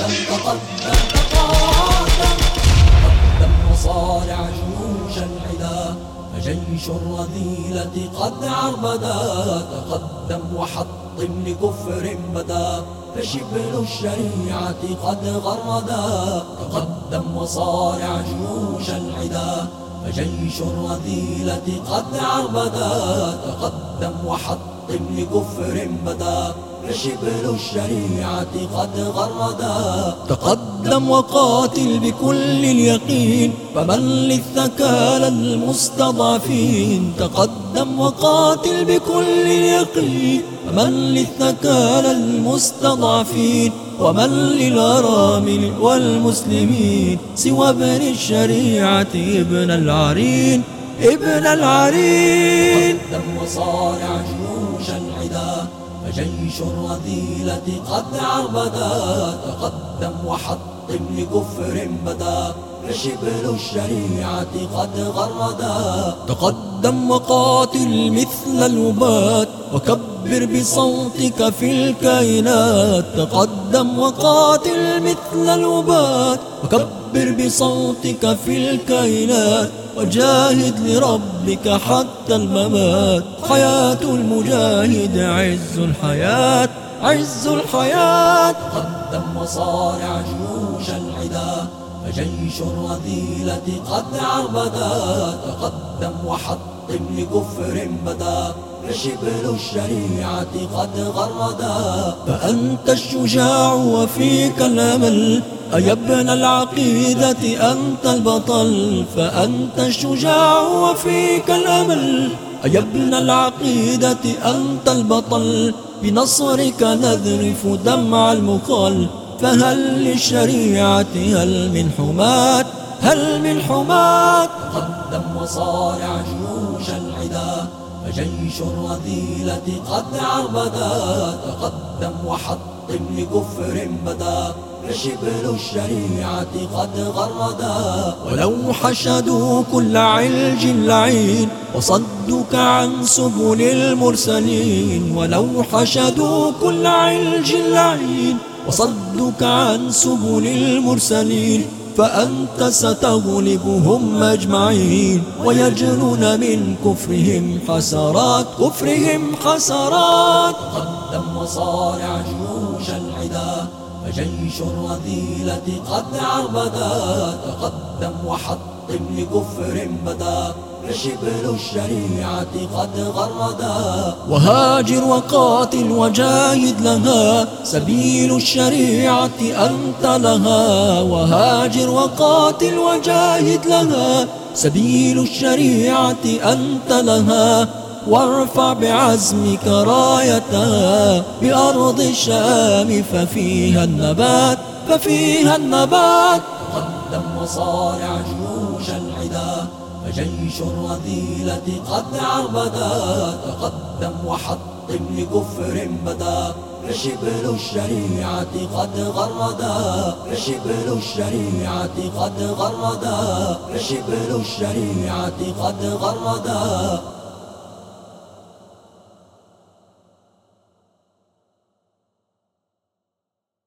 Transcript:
تقدم وصارع جيوش العدا، فجيش الرذيلة قد عربدا. تقدم وحطم لكفر بدا، فشبل الشريعة قد غردا. تقدم وصارع جيوش العدا، فجيش الرذيلة قد عربدا. تقدم وحطم لكفر بدا، فشبل الشريعة قد غردا. تقدم وقاتل بكل اليقين، فمن للثكالى المستضعفين. تقدم وقاتل بكل اليقين، فمن للثكالى المستضعفين. ومن للأرامل والمسلمين، سوى ابن الشريعة ابن العرين، ابن العرين. تقدم وصارع جيوش العدا، فجيش الرذيلة قد عربدا. تقدم وحطم لكفر بدا، فشبل الشريعة قد غردا. تقدم وقاتل مثل الوبات، وكبر بصوتك في الكائنات. تقدم وقاتل مثل الوبات، وكبر بصوتك في الكائنات. وجاهد لربك حتى الممات، حياة المجاهد عز الحياة، عز الحياة. تقدم وصارع جيوش العدا، فجيش الرذيلة قد عربدا. تقدم وحطم لكفر بدا، فشبل الشريعة قد غردا. فأنت الشجاع وفيك الأمل، أيا ابن العقيدة أنت البطل. فأنت الشجاع وفيك الأمل، أيا ابن العقيدة أنت البطل. بنصرك نذرف دمع المقال، فهل للشريعة هل من حماة، هل من حماة. تقدم وصارع جيوش العدا، فجيش الرذيلة قد عربدا. تقدم وحطم لكفر بدا، فشبل الشريعة قد غردا. ولو حشدوا كل علج لعين، وصدك عن سبل المرسلين. ولو حشدوا كل علج لعين، وصدك عن سبل المرسلين. فأنت ستغلبهم أجمعين، ويجرون من كفرهم حسرات، كفرهم حسرات. تقدم وصارع جيوش العدا، فجيش الرذيلة قد عربدا. تقدم وحطم لكفر بدا، فشبل الشريعة قد غردا. وهاجر وقاتل وجاهد لها، سبيل الشريعة أنت لها. وهاجر وقاتل وجاهد لها، سبيل الشريعة أنت لها. وارفع بعزمك رايتها بأرض الشام، ففيها النبات، ففيها النبات. تقدم وصارع جيوش العدا، فجيش الرذيلة قد عربدا. تقدم وحطم لكفر بدا، فشبل الشريعة قد غردا. فشبل الشريعة قد غردا، فشبل الشريعة قد غردا.